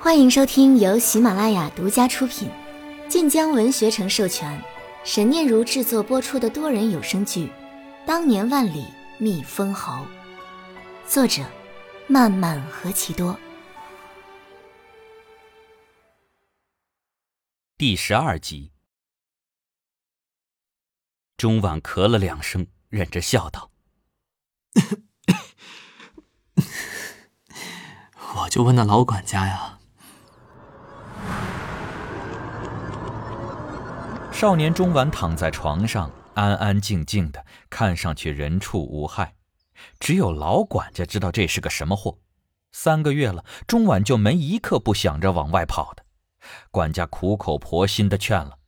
欢迎收听由喜马拉雅独家出品、晋江文学城授权、沈念如制作播出的多人有声剧《当年万里觅封侯》，作者漫漫何其多。 第12集。钟婉咳了2声，忍着笑道： 我就问那老管家呀。 少年钟婉躺在床上，安安静静的，看上去人畜无害。只有老管家知道这是个什么货。3个月了，钟婉就没一刻不想着往外跑的。管家苦口婆心的劝了：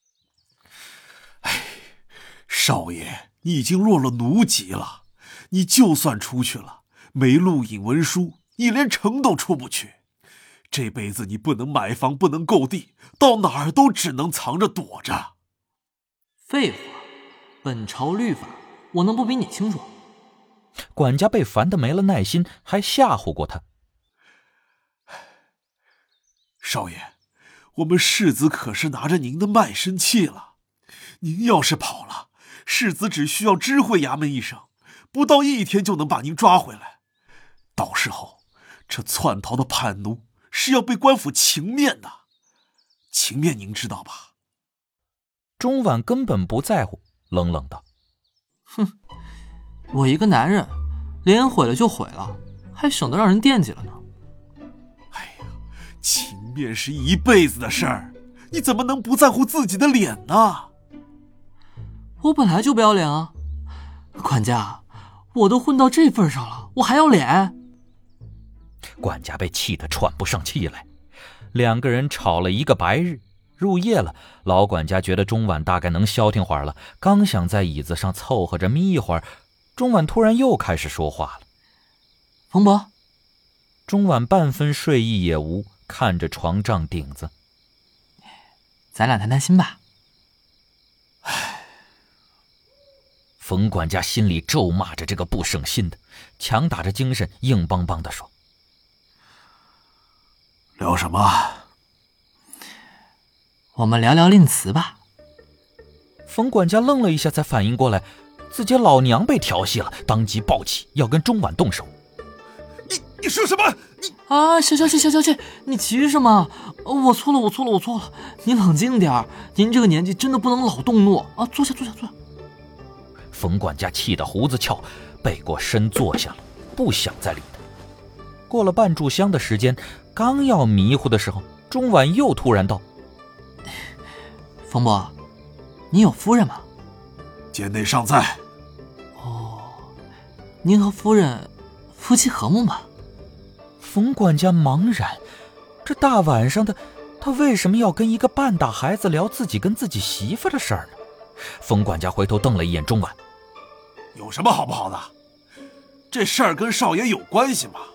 少爷，你已经落了奴籍了，你就算出去了，没录影文书，你连城都出不去。这辈子你不能买房，不能购地，到哪儿都只能藏着躲着。 废话，本朝律法我能不比你清楚？ 管家被烦得没了耐心，还吓唬过他： 少爷，我们世子可是拿着您的卖身契了，您要是跑了，世子只需要知会衙门一声，不到1天就能把您抓回来。到时候这窜逃的叛奴是要被官府情面的，情面您知道吧？ 钟婉根本不在乎，冷冷道： 哼，我一个男人，脸毁了就毁了，还省得让人惦记了呢。 哎呀，情面是一辈子的事儿，你怎么能不在乎自己的脸呢？ 我本来就不要脸啊，管家，我都混到这份上了，我还要脸？ 管家被气得喘不上气来。2个人吵了1个白日。入夜了，老管家觉得钟婉大概能消停会儿了，刚想在椅子上凑合着眯一会儿，钟婉突然又开始说话了： 冯伯。 钟婉半分睡意也无，看着床帐顶子： 咱俩谈谈心吧。 冯管家心里咒骂着这个不省心的，强打着精神，硬邦邦地说： 聊什么？ 我们聊聊令词吧。 冯管家愣了一下，才反应过来，自己老娘被调戏了，当即暴起，要跟钟婉动手。 你说什么？ 小气，你急什么？我错了，你冷静点，您这个年纪真的不能老动怒啊！坐下。 冯管家气得胡子翘，背过身坐下了，不想再理他。过了半炷香的时间，刚要迷糊的时候，钟婉又突然道： 冯伯，你有夫人吗？ 监内尚在。 哦，您和夫人夫妻和睦吗？ 冯管家茫然，这大晚上的，他为什么要跟一个半大孩子聊自己跟自己媳妇的事儿呢？冯管家回头瞪了一眼钟婉： 有什么好不好的？这事儿跟少爷有关系吗？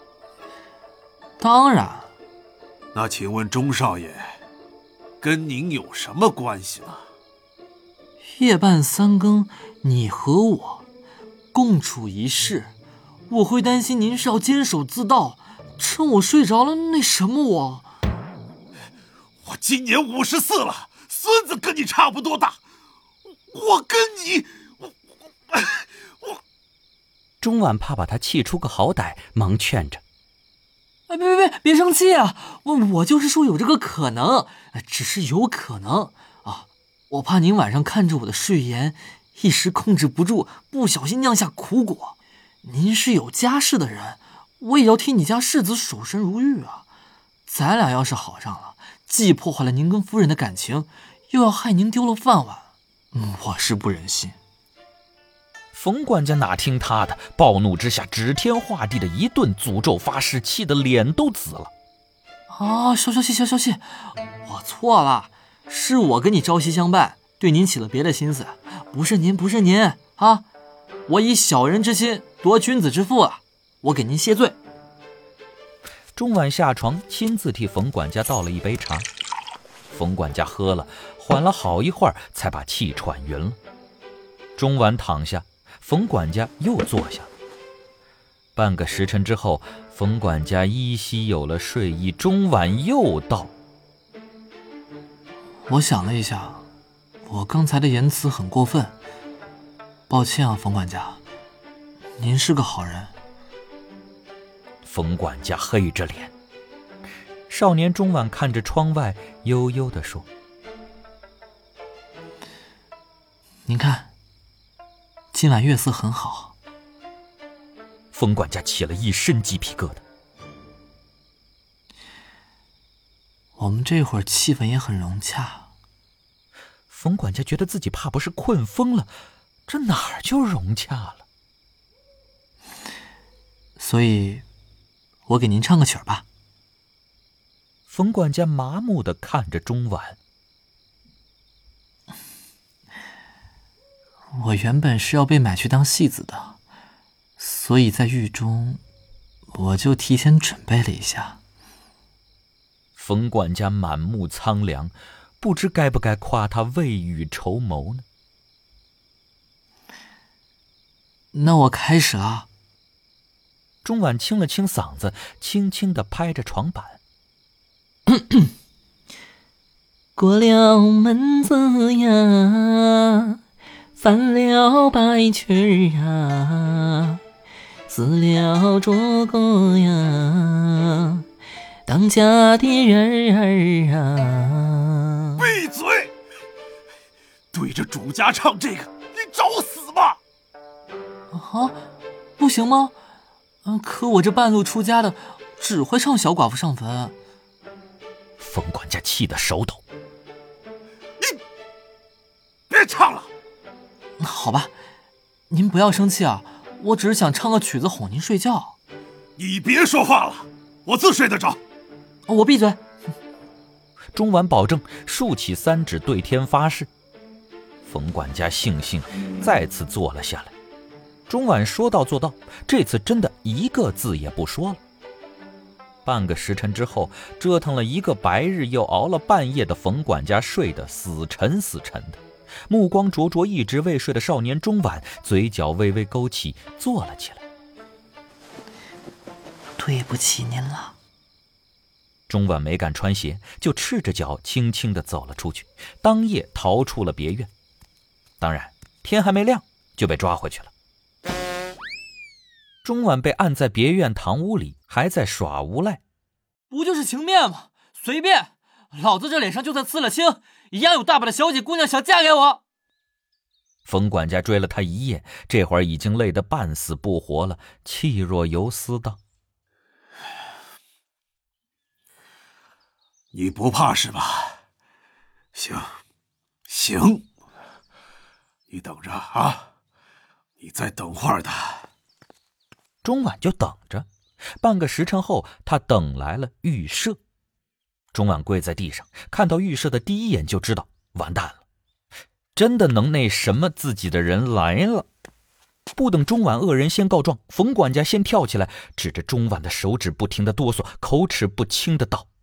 当然。 那请问钟少爷，跟您有什么关系呢？ 夜半3更，你和我共处一室，我会担心您是要监守自盗，趁我睡着了那什么我今年54了，孙子跟你差不多大，我跟你钟婉怕把他气出个好歹，忙劝着： 别生气啊！我就是说有这个可能，只是有可能啊！我怕您晚上看着我的睡颜，一时控制不住，不小心酿下苦果。您是有家室的人，我也要替你家世子守身如玉啊！咱俩要是好上了，既破坏了您跟夫人的感情，又要害您丢了饭碗，我是不忍心。 冯管家哪听他的，暴怒之下指天画地的一顿诅咒发誓，气得脸都紫了。 消气，我错了，是我跟你朝夕相伴，对您起了别的心思，不是您啊！我以小人之心夺君子之腹了，我给您谢罪。 钟婉下床，亲自替冯管家倒了一杯茶。冯管家喝了，缓了好一会儿，才把气喘匀了。钟婉躺下，冯管家又坐下。 半个时辰之后，冯管家依稀有了睡意，中晚又道： 我想了一下，我刚才的言辞很过分，抱歉啊，冯管家，您是个好人。 冯管家黑着脸。少年中晚看着窗外，悠悠地说： 您看，今晚月色很好。 冯管家起了一身鸡皮疙瘩。 我们这会儿气氛也很融洽。 冯管家觉得自己怕不是困疯了，这哪儿就融洽了？ 所以，我给您唱个曲儿吧。 冯管家麻木地看着中晚。 我原本是要被买去当戏子的，所以在狱中，我就提前准备了一下。 冯管家满目苍凉，不知该不该夸他未雨绸缪呢。 那我开始了。 中晚清了清嗓子，轻轻地拍着床板。 过了门子呀，翻了白裙啊，撕了镯个呀，当家的人儿啊！ 闭嘴！对着主家唱这个，你找死吧！ 啊，不行吗？可我这半路出家的，只会唱小寡妇上坟。 冯管家气得手抖。 你别唱了。 好吧，您不要生气啊，我只是想唱个曲子哄您睡觉。 你别说话了，我自睡得着。 我闭嘴。 中晚保证竖起3指对天发誓。冯管家悻悻再次坐了下来。中晚说到做到，这次真的一个字也不说了。半个时辰之后，折腾了一个白日又熬了半夜的冯管家睡得死沉死沉的，目光灼灼一直未睡的少年中晚嘴角微微勾起，坐了起来。 对不起您了。 中晚没敢穿鞋，就赤着脚轻轻地走了出去，当夜逃出了别院。当然天还没亮就被抓回去了。中晚被按在别院堂屋里，还在耍无赖。 不就是情面吗？随便，老子这脸上就算刺了青，一样有大把的小姐姑娘想嫁给我。 冯管家追了他一夜，这会儿已经累得半死不活了，气若游丝道： 你不怕是吧？行，你等着啊，你再等会儿的。 中晚就等着。半个时辰后，他等来了预设。中晚跪在地上，看到预设的第一眼就知道完蛋了，真的能那什么自己的人来了。不等中晚恶人先告状，冯管家先跳起来，指着中晚的手指不停地哆嗦，口齿不清的道：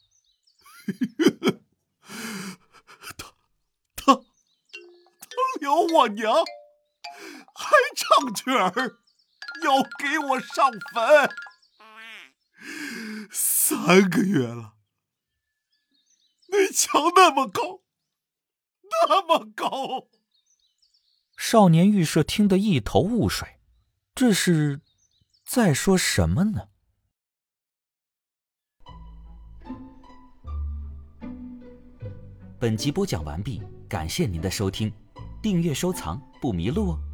他撩我娘，还唱曲儿，要给我上坟，3个月了，那墙那么高，那么高。 少年预设听得一头雾水，这是在说什么呢？本集播讲完毕，感谢您的收听，订阅收藏不迷路哦。